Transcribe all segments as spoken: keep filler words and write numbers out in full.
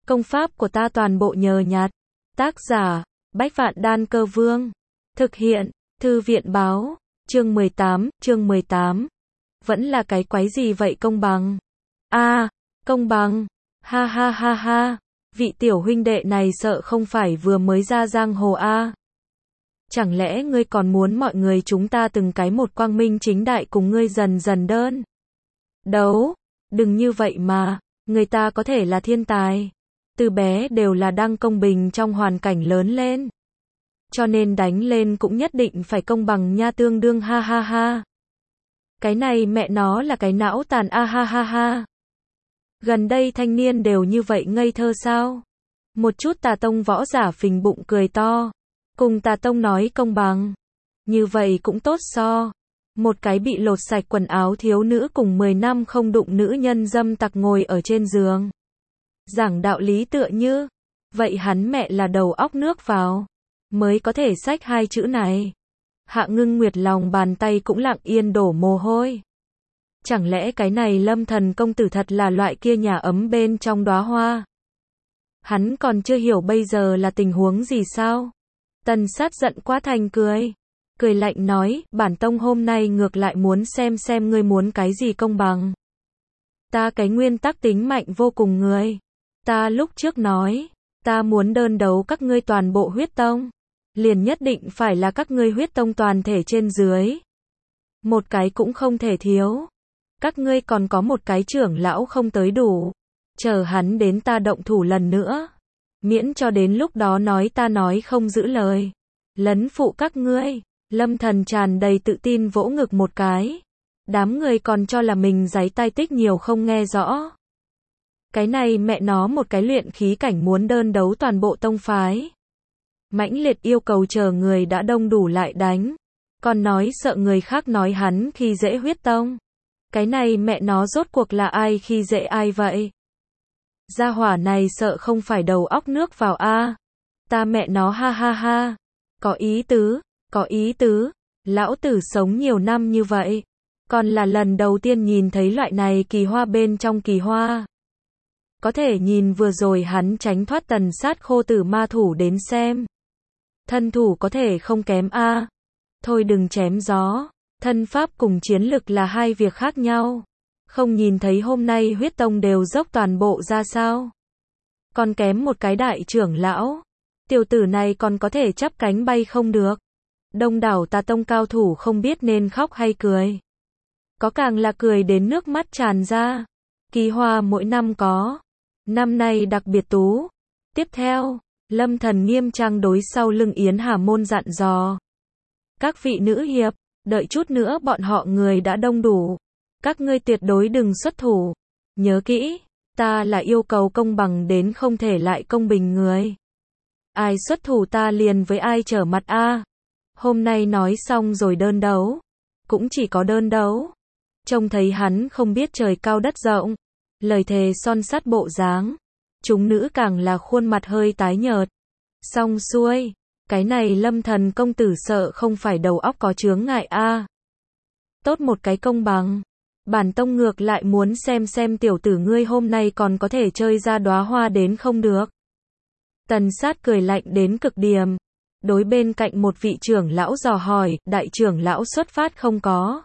Công pháp của ta toàn bộ nhờ nhặt. Tác giả, Bách Vạn Đan Cơ Vương. Thực hiện, Thư viện báo. Chương mười tám, chương mười tám. Vẫn là cái quái gì vậy công bằng? A, à, công bằng. Ha ha ha ha. Vị tiểu huynh đệ này sợ không phải vừa mới ra giang hồ a. À. Chẳng lẽ ngươi còn muốn mọi người chúng ta từng cái một quang minh chính đại cùng ngươi dần dần đơn đấu? Đừng như vậy mà, người ta có thể là thiên tài. Từ bé đều là đang công bình trong hoàn cảnh lớn lên. Cho nên đánh lên cũng nhất định phải công bằng nha, tương đương ha ha ha. Cái này mẹ nó là cái não tàn a ha ha ha. Gần đây thanh niên đều như vậy ngây thơ sao? Một chút tà tông võ giả phình bụng cười to. Cùng tà tông nói công bằng. Như vậy cũng tốt so. Một cái bị lột sạch quần áo thiếu nữ cùng mười năm không đụng nữ nhân dâm tặc ngồi ở trên giường. Giảng đạo lý tựa như. Vậy hắn mẹ là đầu óc nước vào. Mới có thể xách hai chữ này. Hạ Ngưng Nguyệt lòng bàn tay cũng lặng yên đổ mồ hôi. Chẳng lẽ cái này Lâm Thần công tử thật là loại kia nhà ấm bên trong đóa hoa? Hắn còn chưa hiểu bây giờ là tình huống gì sao? Tần Sát giận quá thành cười. Cười lạnh nói, bản tông hôm nay ngược lại muốn xem xem ngươi muốn cái gì công bằng. Ta cái nguyên tắc tính mạnh vô cùng người. Ta lúc trước nói, ta muốn đơn đấu các ngươi toàn bộ huyết tông. Liền nhất định phải là các ngươi huyết tông toàn thể trên dưới. Một cái cũng không thể thiếu. Các ngươi còn có một cái trưởng lão không tới đủ. Chờ hắn đến ta động thủ lần nữa. Miễn cho đến lúc đó nói ta nói không giữ lời. Lấn phụ các ngươi. Lâm Thần tràn đầy tự tin vỗ ngực một cái. Đám người còn cho là mình giấy tai tích nhiều không nghe rõ. Cái này mẹ nó một cái luyện khí cảnh muốn đơn đấu toàn bộ tông phái. Mãnh liệt yêu cầu chờ người đã đông đủ lại đánh. Còn nói sợ người khác nói hắn khi dễ huyết tông. Cái này mẹ nó rốt cuộc là ai khi dễ ai vậy? Gia hỏa này sợ không phải đầu óc nước vào a. À. Ta mẹ nó ha ha ha. Có ý tứ, có ý tứ. Lão tử sống nhiều năm như vậy. Còn là lần đầu tiên nhìn thấy loại này kỳ hoa bên trong kỳ hoa. Có thể nhìn vừa rồi hắn tránh thoát Tần Sát khô tử ma thủ đến xem. Thân thủ có thể không kém a. À. Thôi đừng chém gió. Thân pháp cùng chiến lực là hai việc khác nhau. Không nhìn thấy hôm nay huyết tông đều dốc toàn bộ ra sao? Còn kém một cái đại trưởng lão. Tiểu tử này còn có thể chắp cánh bay không được. Đông đảo tà tông cao thủ không biết nên khóc hay cười. Có càng là cười đến nước mắt tràn ra. Kỳ hoa mỗi năm có. Năm nay đặc biệt tú. Tiếp theo, Lâm Thần nghiêm trang đối sau lưng Yến Hà Môn dặn dò. Các vị nữ hiệp, đợi chút nữa bọn họ người đã đông đủ. Các ngươi tuyệt đối đừng xuất thủ. Nhớ kỹ, ta là yêu cầu công bằng đến không thể lại công bình người. Ai xuất thủ ta liền với ai trở mặt a. À. Hôm nay nói xong rồi đơn đấu. Cũng chỉ có đơn đấu. Trông thấy hắn không biết trời cao đất rộng. Lời thề son sắt bộ dáng. Chúng nữ càng là khuôn mặt hơi tái nhợt. Xong xuôi. Cái này Lâm Thần công tử sợ không phải đầu óc có chướng ngại a. À. Tốt một cái công bằng. Bản tông ngược lại muốn xem xem tiểu tử ngươi hôm nay còn có thể chơi ra đóa hoa đến không được. Tần Sát cười lạnh đến cực điểm. Đối bên cạnh một vị trưởng lão dò hỏi, đại trưởng lão xuất phát không có?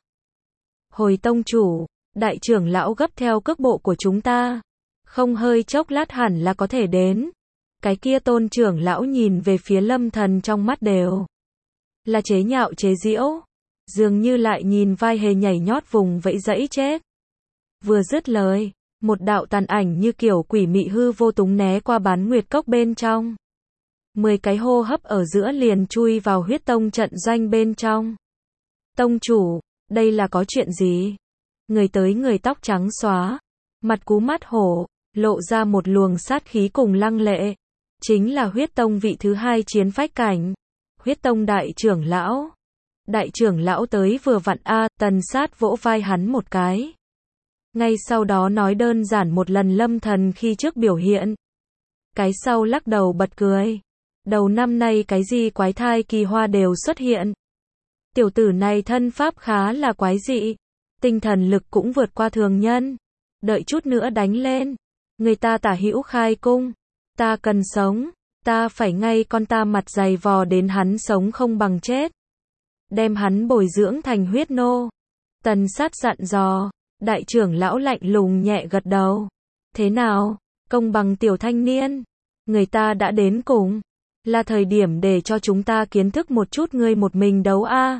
Hồi tông chủ, đại trưởng lão gấp theo cước bộ của chúng ta. Không hơi chốc lát hẳn là có thể đến. Cái kia tôn trưởng lão nhìn về phía Lâm Thần trong mắt đều là chế nhạo chế giễu. Dường như lại nhìn vai hề nhảy nhót vùng vẫy dẫy chết. Vừa dứt lời, một đạo tàn ảnh như kiểu quỷ mị hư vô túng né qua bán nguyệt cốc bên trong. Mười cái hô hấp ở giữa liền chui vào huyết tông trận doanh bên trong. Tông chủ, đây là có chuyện gì? Người tới người tóc trắng xóa, mặt cú mắt hổ, lộ ra một luồng sát khí cùng lăng lệ. Chính là huyết tông vị thứ hai chiến phách cảnh. Huyết tông đại trưởng lão. Đại trưởng lão tới vừa vặn a. À, Tần Sát vỗ vai hắn một cái. Ngay sau đó nói đơn giản một lần Lâm Thần khi trước biểu hiện. Cái sau lắc đầu bật cười. Đầu năm nay cái gì quái thai kỳ hoa đều xuất hiện. Tiểu tử này thân pháp khá là quái dị. Tinh thần lực cũng vượt qua thường nhân. Đợi chút nữa đánh lên. Người ta tả hữu khai cung. Ta cần sống, ta phải ngay con ta mặt dày vò đến hắn sống không bằng chết. Đem hắn bồi dưỡng thành huyết nô. Tần Sát dặn dò, đại trưởng lão lạnh lùng nhẹ gật đầu. Thế nào, công bằng tiểu thanh niên? Người ta đã đến cùng. Là thời điểm để cho chúng ta kiến thức một chút ngươi một mình đấu a.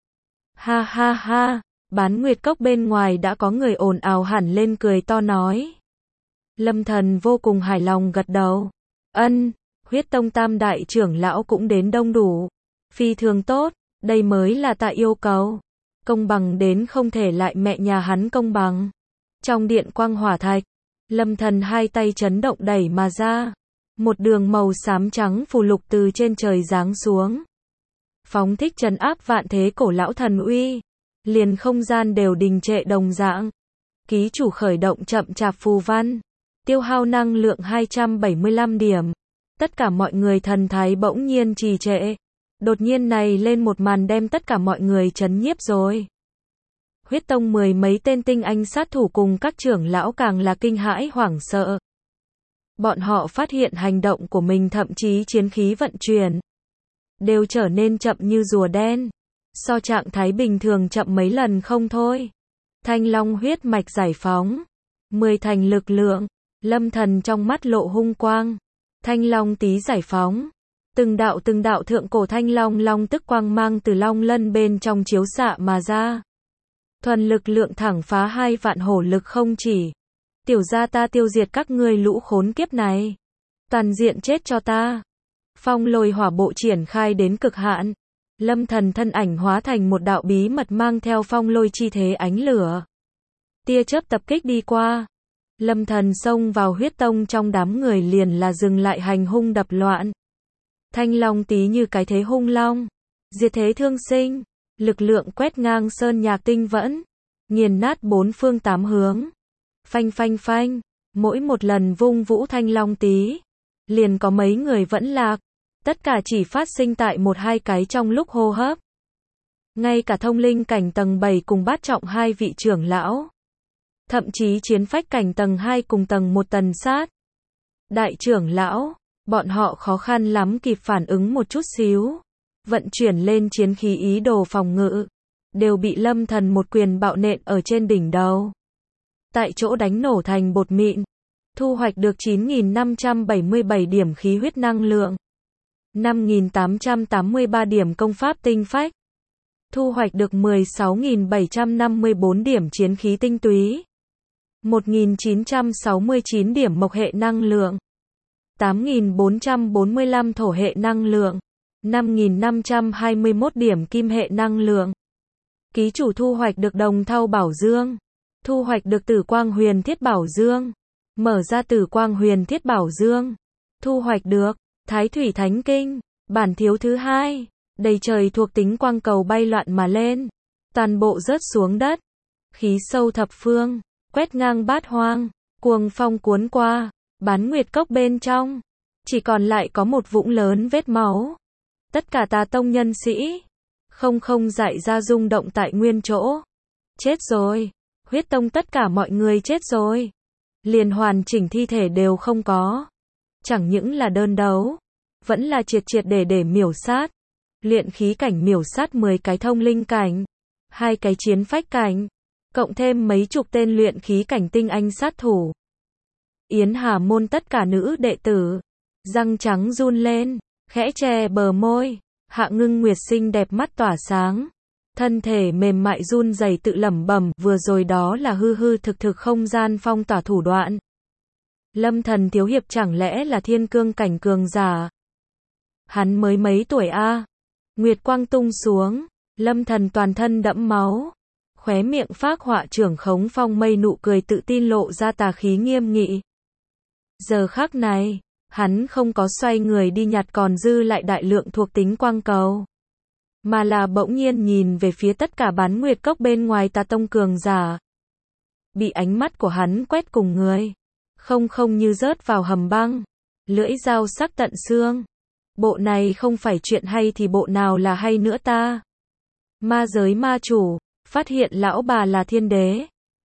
Ha ha ha, Bán Nguyệt Cốc bên ngoài đã có người ồn ào hẳn lên cười to nói. Lâm Thần vô cùng hài lòng gật đầu. Ân, Huyết Tông tam đại trưởng lão cũng đến đông đủ. Phi thường tốt, đây mới là ta yêu cầu. Công bằng đến không thể lại mẹ nhà hắn công bằng. Trong điện quang hỏa thạch, Lâm Thần hai tay chấn động đẩy mà ra. Một đường màu xám trắng phù lục từ trên trời giáng xuống. Phóng thích trấn áp vạn thế cổ lão thần uy. Liền không gian đều đình trệ đồng dạng. Ký chủ khởi động chậm chạp phù văn. Tiêu hao năng lượng hai trăm bảy mươi lăm điểm. Tất cả mọi người thần thái bỗng nhiên trì trệ. Đột nhiên này lên một màn đem tất cả mọi người chấn nhiếp rồi. Huyết Tông mười mấy tên tinh anh sát thủ cùng các trưởng lão càng là kinh hãi hoảng sợ. Bọn họ phát hiện hành động của mình thậm chí chiến khí vận chuyển đều trở nên chậm như rùa đen. So trạng thái bình thường chậm mấy lần không thôi. Thanh Long huyết mạch giải phóng. Mười thành lực lượng. Lâm Thần trong mắt lộ hung quang. Thanh Long tí giải phóng. Từng đạo từng đạo thượng cổ thanh long long tức quang mang từ long lân bên trong chiếu xạ mà ra. Thuần lực lượng thẳng phá hai vạn hổ lực không chỉ. Tiểu gia ta tiêu diệt các ngươi lũ khốn kiếp này. Toàn diện chết cho ta. Phong lôi hỏa bộ triển khai đến cực hạn. Lâm Thần thân ảnh hóa thành một đạo bí mật mang theo phong lôi chi thế ánh lửa. Tia chớp tập kích đi qua. Lâm Thần xông vào Huyết Tông trong đám người liền là dừng lại hành hung đập loạn. Thanh long tí như cái thế hung long. Diệt thế thương sinh. Lực lượng quét ngang sơn nhạc tinh vẫn. Nghiền nát bốn phương tám hướng. Phanh phanh phanh. Mỗi một lần vung vũ thanh long tí. Liền có mấy người vẫn lạc. Tất cả chỉ phát sinh tại một hai cái trong lúc hô hấp. Ngay cả thông linh cảnh tầng bảy cùng bát trọng hai vị trưởng lão. Thậm chí chiến phách cảnh tầng hai cùng tầng một Tần Sát. Đại trưởng lão, bọn họ khó khăn lắm kịp phản ứng một chút xíu. Vận chuyển lên chiến khí ý đồ phòng ngự. Đều bị Lâm Thần một quyền bạo nện ở trên đỉnh đầu. Tại chỗ đánh nổ thành bột mịn. Thu hoạch được chín nghìn năm trăm bảy mươi bảy điểm khí huyết năng lượng. năm nghìn tám trăm tám mươi ba điểm công pháp tinh phách. Thu hoạch được mười sáu nghìn bảy trăm năm mươi bốn điểm chiến khí tinh túy. một nghìn chín trăm sáu mươi chín điểm mộc hệ năng lượng. tám nghìn bốn trăm bốn mươi lăm thổ hệ năng lượng. năm nghìn năm trăm hai mươi mốt điểm kim hệ năng lượng. Ký chủ thu hoạch được đồng thau bảo dương. Thu hoạch được tử quang huyền thiết bảo dương. Mở ra tử quang huyền thiết bảo dương. Thu hoạch được Thái Thủy Thánh Kinh. Bản thiếu thứ hai. Đầy trời thuộc tính quang cầu bay loạn mà lên. Toàn bộ rớt xuống đất. Khí sâu thập phương. Quét ngang bát hoang. Cuồng phong cuốn qua. Bán Nguyệt Cốc bên trong. Chỉ còn lại có một vũng lớn vết máu. Tất cả tà tông nhân sĩ. Không không dại ra rung động tại nguyên chỗ. Chết rồi. Huyết Tông tất cả mọi người chết rồi. Liền hoàn chỉnh thi thể đều không có. Chẳng những là đơn đấu. Vẫn là triệt triệt để để miểu sát. Luyện khí cảnh miểu sát mười cái thông linh cảnh. hai cái chiến phách cảnh. Cộng thêm mấy chục tên luyện khí cảnh tinh anh sát thủ. Yến Hà môn tất cả nữ đệ tử. Răng trắng run lên. Khẽ chè bờ môi. Hạ Ngưng Nguyệt xinh đẹp mắt tỏa sáng. Thân thể mềm mại run rẩy tự lẩm bẩm, vừa rồi đó là hư hư thực thực không gian phong tỏa thủ đoạn. Lâm Thần thiếu hiệp chẳng lẽ là thiên cương cảnh cường giả? Hắn mới mấy tuổi a? À? Nguyệt quang tung xuống, Lâm Thần toàn thân đẫm máu, khóe miệng phác họa trưởng khống phong mây nụ cười tự tin lộ ra tà khí nghiêm nghị. Giờ khắc này, hắn không có xoay người đi nhặt còn dư lại đại lượng thuộc tính quang cầu, mà là bỗng nhiên nhìn về phía tất cả Bán Nguyệt Cốc bên ngoài tà tông cường giả. Bị ánh mắt của hắn quét cùng người, không không như rớt vào hầm băng, lưỡi dao sắc tận xương. Bộ này không phải chuyện hay thì bộ nào là hay nữa ta? Ma giới ma chủ, phát hiện lão bà là thiên đế.